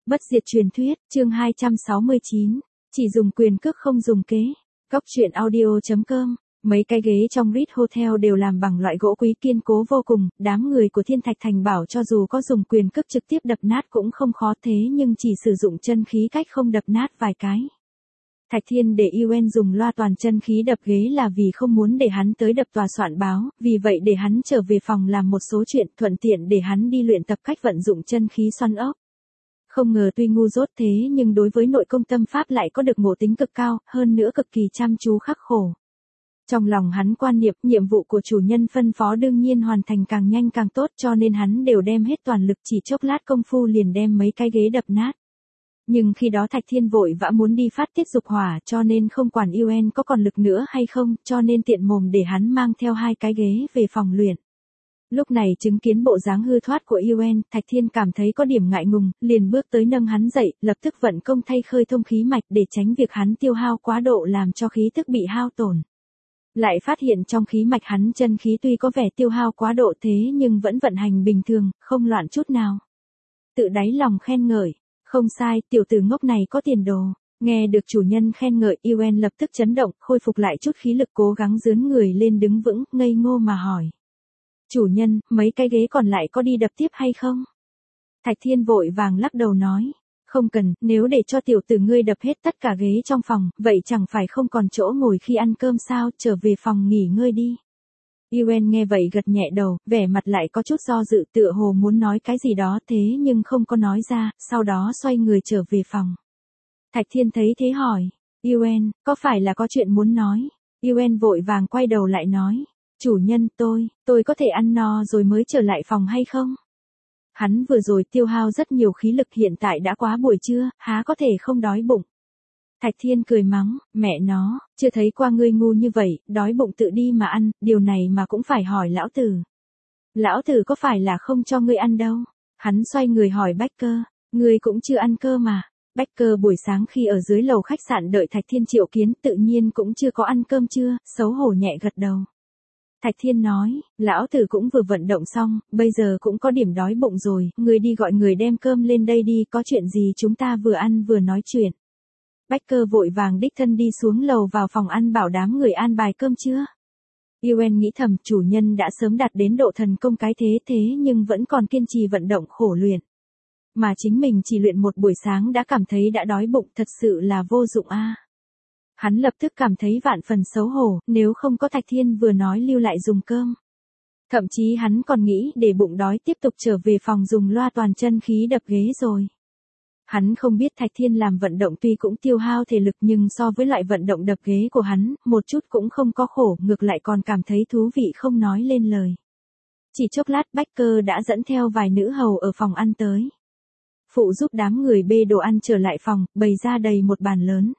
Bất diệt truyền thuyết, chương 269. Chỉ dùng quyền cước không dùng kế. Góc truyện audio.com. Mấy cái ghế trong Ritz Hotel đều làm bằng loại gỗ quý kiên cố vô cùng, đám người của Thiên Thạch Thành bảo cho dù có dùng quyền cước trực tiếp đập nát cũng không khó thế nhưng chỉ sử dụng chân khí cách không đập nát vài cái. Thạch Thiên để Yuen dùng loa toàn chân khí đập ghế là vì không muốn để hắn tới đập tòa soạn báo, vì vậy để hắn trở về phòng làm một số chuyện thuận tiện để hắn đi luyện tập cách vận dụng chân khí xoắn ốc. Không ngờ tuy ngu dốt thế nhưng đối với nội công tâm pháp lại có được ngộ tính cực cao, hơn nữa cực kỳ chăm chú khắc khổ. Trong lòng hắn quan niệm, nhiệm vụ của chủ nhân phân phó đương nhiên hoàn thành càng nhanh càng tốt cho nên hắn đều đem hết toàn lực chỉ chốc lát công phu liền đem mấy cái ghế đập nát. Nhưng khi đó Thạch Thiên vội vã muốn đi phát tiết dục hỏa cho nên không quản Yuen có còn lực nữa hay không, cho nên tiện mồm để hắn mang theo hai cái ghế về phòng luyện. Lúc này chứng kiến bộ dáng hư thoát của Yuen, Thạch Thiên cảm thấy có điểm ngại ngùng, liền bước tới nâng hắn dậy, lập tức vận công thay khơi thông khí mạch để tránh việc hắn tiêu hao quá độ làm cho khí tức bị hao tổn. Lại phát hiện trong khí mạch hắn chân khí tuy có vẻ tiêu hao quá độ thế nhưng vẫn vận hành bình thường, không loạn chút nào. Tự đáy lòng khen ngợi, không sai, tiểu tử ngốc này có tiền đồ. Nghe được chủ nhân khen ngợi, Yuen lập tức chấn động, khôi phục lại chút khí lực cố gắng dướn người lên đứng vững, ngây ngô mà hỏi. Chủ nhân, mấy cái ghế còn lại có đi đập tiếp hay không? Thạch Thiên vội vàng lắc đầu nói. Không cần, nếu để cho tiểu tử ngươi đập hết tất cả ghế trong phòng, vậy chẳng phải không còn chỗ ngồi khi ăn cơm sao, trở về phòng nghỉ ngơi đi. Yuen nghe vậy gật nhẹ đầu, vẻ mặt lại có chút do dự tựa hồ muốn nói cái gì đó thế nhưng không có nói ra, sau đó xoay người trở về phòng. Thạch Thiên thấy thế hỏi, Yuen, có phải là có chuyện muốn nói? Yuen vội vàng quay đầu lại nói, chủ nhân tôi có thể ăn no rồi mới trở lại phòng hay không? Hắn vừa rồi tiêu hao rất nhiều khí lực hiện tại đã quá buổi trưa, há có thể không đói bụng. Thạch Thiên cười mắng, mẹ nó, chưa thấy qua ngươi ngu như vậy, đói bụng tự đi mà ăn, điều này mà cũng phải hỏi lão tử. Lão tử có phải là không cho ngươi ăn đâu? Hắn xoay người hỏi Becker, ngươi cũng chưa ăn cơ mà. Becker buổi sáng khi ở dưới lầu khách sạn đợi Thạch Thiên triệu kiến tự nhiên cũng chưa có ăn cơm trưa, xấu hổ nhẹ gật đầu. Thạch Thiên nói, lão tử cũng vừa vận động xong, bây giờ cũng có điểm đói bụng rồi, ngươi đi gọi người đem cơm lên đây đi, có chuyện gì chúng ta vừa ăn vừa nói chuyện. Becker vội vàng đích thân đi xuống lầu vào phòng ăn bảo đám người an bài cơm trưa. Yuen nghĩ thầm chủ nhân đã sớm đạt đến độ thần công cái thế nhưng vẫn còn kiên trì vận động khổ luyện. Mà chính mình chỉ luyện một buổi sáng đã cảm thấy đã đói bụng thật sự là vô dụng a. Hắn lập tức cảm thấy vạn phần xấu hổ, nếu không có Thạch Thiên vừa nói lưu lại dùng cơm. Thậm chí hắn còn nghĩ để bụng đói tiếp tục trở về phòng dùng loa toàn chân khí đập ghế rồi. Hắn không biết Thạch Thiên làm vận động tuy cũng tiêu hao thể lực nhưng so với loại vận động đập ghế của hắn, một chút cũng không có khổ, ngược lại còn cảm thấy thú vị không nói lên lời. Chỉ chốc lát Becker đã dẫn theo vài nữ hầu ở phòng ăn tới. Phụ giúp đám người bê đồ ăn trở lại phòng, bày ra đầy một bàn lớn.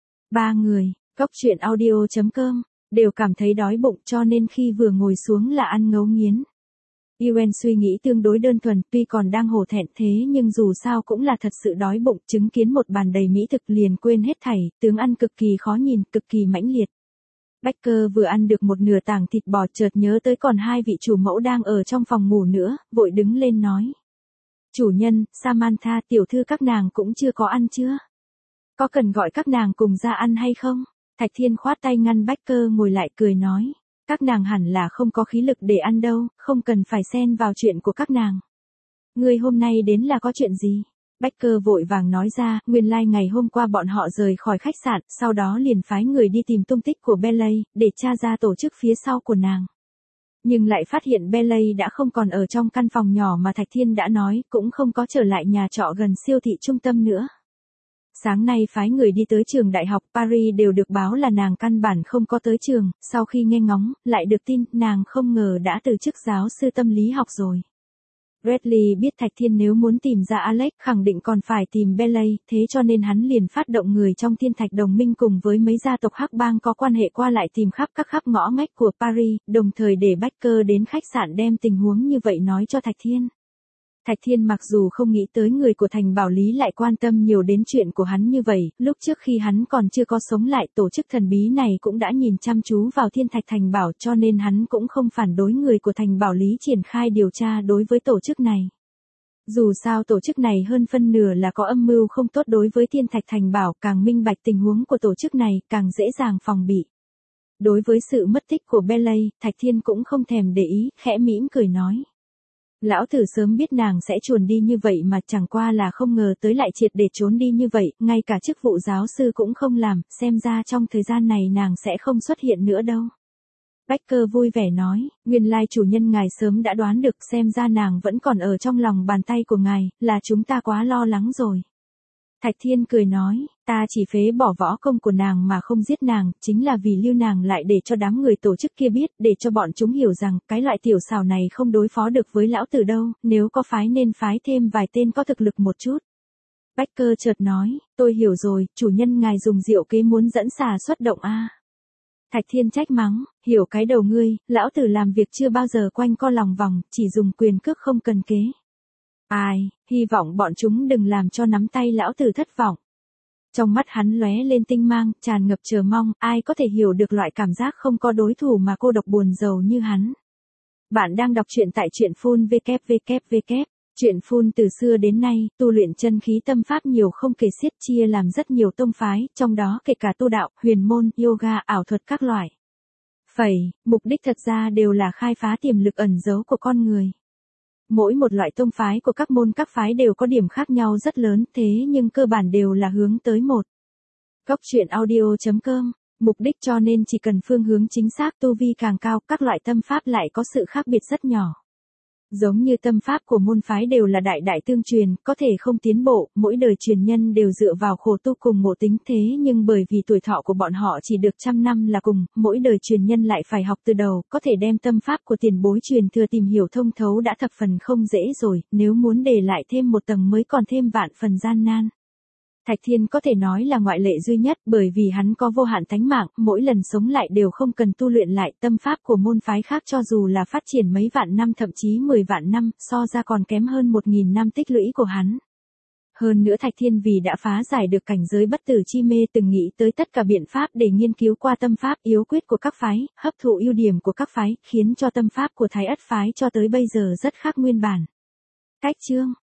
3 người, góc truyện audio.com, đều cảm thấy đói bụng cho nên khi vừa ngồi xuống là ăn ngấu nghiến. Yuen suy nghĩ tương đối đơn thuần, tuy còn đang hổ thẹn thế nhưng dù sao cũng là thật sự đói bụng, chứng kiến một bàn đầy mỹ thực liền quên hết thảy, tướng ăn cực kỳ khó nhìn, cực kỳ mãnh liệt. Becker vừa ăn được một nửa tảng thịt bò chợt nhớ tới còn hai vị chủ mẫu đang ở trong phòng ngủ nữa, vội đứng lên nói. Chủ nhân, Samantha tiểu thư các nàng cũng chưa có ăn chưa? Có cần gọi các nàng cùng ra ăn hay không? Thạch Thiên khoát tay ngăn Becker ngồi lại cười nói. Các nàng hẳn là không có khí lực để ăn đâu, không cần phải xen vào chuyện của các nàng. Ngươi hôm nay đến là có chuyện gì? Becker vội vàng nói ra, nguyên lai ngày hôm qua bọn họ rời khỏi khách sạn, sau đó liền phái người đi tìm tung tích của Bailey, để tra ra tổ chức phía sau của nàng. Nhưng lại phát hiện Bailey đã không còn ở trong căn phòng nhỏ mà Thạch Thiên đã nói, cũng không có trở lại nhà trọ gần siêu thị trung tâm nữa. Sáng nay phái người đi tới trường đại học Paris đều được báo là nàng căn bản không có tới trường, sau khi nghe ngóng, lại được tin nàng không ngờ đã từ chức giáo sư tâm lý học rồi. Bradley biết Thạch Thiên nếu muốn tìm ra Alex khẳng định còn phải tìm Bailey, thế cho nên hắn liền phát động người trong Thiên Thạch Đồng minh cùng với mấy gia tộc hắc bang có quan hệ qua lại tìm khắp các khắp ngõ ngách của Paris, đồng thời để Becker đến khách sạn đem tình huống như vậy nói cho Thạch Thiên. Thạch Thiên mặc dù không nghĩ tới người của Thành Bảo Lý lại quan tâm nhiều đến chuyện của hắn như vậy, lúc trước khi hắn còn chưa có sống lại tổ chức thần bí này cũng đã nhìn chăm chú vào Thiên Thạch Thành Bảo cho nên hắn cũng không phản đối người của Thành Bảo Lý triển khai điều tra đối với tổ chức này. Dù sao tổ chức này hơn phân nửa là có âm mưu không tốt đối với Thiên Thạch Thành Bảo, càng minh bạch tình huống của tổ chức này, càng dễ dàng phòng bị. Đối với sự mất tích của Bailey, Thạch Thiên cũng không thèm để ý, khẽ mỉm cười nói. Lão tử sớm biết nàng sẽ chuồn đi như vậy mà chẳng qua là không ngờ tới lại triệt để trốn đi như vậy, ngay cả chức vụ giáo sư cũng không làm, xem ra trong thời gian này nàng sẽ không xuất hiện nữa đâu. Becker vui vẻ nói, nguyên lai chủ nhân ngài sớm đã đoán được, xem ra nàng vẫn còn ở trong lòng bàn tay của ngài, là chúng ta quá lo lắng rồi. Thạch Thiên cười nói, ta chỉ phế bỏ võ công của nàng mà không giết nàng, chính là vì lưu nàng lại để cho đám người tổ chức kia biết, để cho bọn chúng hiểu rằng, cái loại tiểu xảo này không đối phó được với lão tử đâu, nếu có phái nên phái thêm vài tên có thực lực một chút. Becker chợt nói, tôi hiểu rồi, chủ nhân ngài dùng diệu kế muốn dẫn xà xuất động a. Thạch Thiên trách mắng, hiểu cái đầu ngươi, lão tử làm việc chưa bao giờ quanh co lòng vòng, chỉ dùng quyền cước không cần kế. Ai, hy vọng bọn chúng đừng làm cho nắm tay lão tử thất vọng. Trong mắt hắn lóe lên tinh mang, tràn ngập chờ mong, ai có thể hiểu được loại cảm giác không có đối thủ mà cô độc buồn rầu như hắn. Bạn đang đọc truyện tại truyện Phun www. Truyện Phun từ xưa đến nay, tu luyện chân khí tâm pháp nhiều không kể xiết, chia làm rất nhiều tông phái, trong đó kể cả tu đạo, huyền môn, yoga, ảo thuật các loại. Mục đích thật ra đều là khai phá tiềm lực ẩn giấu của con người. Mỗi một loại tông phái của các môn các phái đều có điểm khác nhau rất lớn, thế nhưng cơ bản đều là hướng tới một. Góc truyện audio.com. Mục đích cho nên chỉ cần phương hướng chính xác, tu vi càng cao, các loại tâm pháp lại có sự khác biệt rất nhỏ. Giống như tâm pháp của môn phái đều là đại đại tương truyền, có thể không tiến bộ, mỗi đời truyền nhân đều dựa vào khổ tu cùng ngộ tính, thế nhưng bởi vì tuổi thọ của bọn họ chỉ được 100 năm là cùng, mỗi đời truyền nhân lại phải học từ đầu, có thể đem tâm pháp của tiền bối truyền thừa tìm hiểu thông thấu đã thập phần không dễ rồi, nếu muốn để lại thêm một tầng mới còn thêm vạn phần gian nan. Thạch Thiên có thể nói là ngoại lệ duy nhất, bởi vì hắn có vô hạn thánh mạng, mỗi lần sống lại đều không cần tu luyện lại, tâm pháp của môn phái khác cho dù là phát triển mấy vạn năm thậm chí 10 vạn năm, so ra còn kém hơn 1000 năm tích lũy của hắn. Hơn nữa Thạch Thiên vì đã phá giải được cảnh giới bất tử chi mê, từng nghĩ tới tất cả biện pháp để nghiên cứu qua tâm pháp yếu quyết của các phái, hấp thụ ưu điểm của các phái, khiến cho tâm pháp của Thái Ất phái cho tới bây giờ rất khác nguyên bản. Cách chương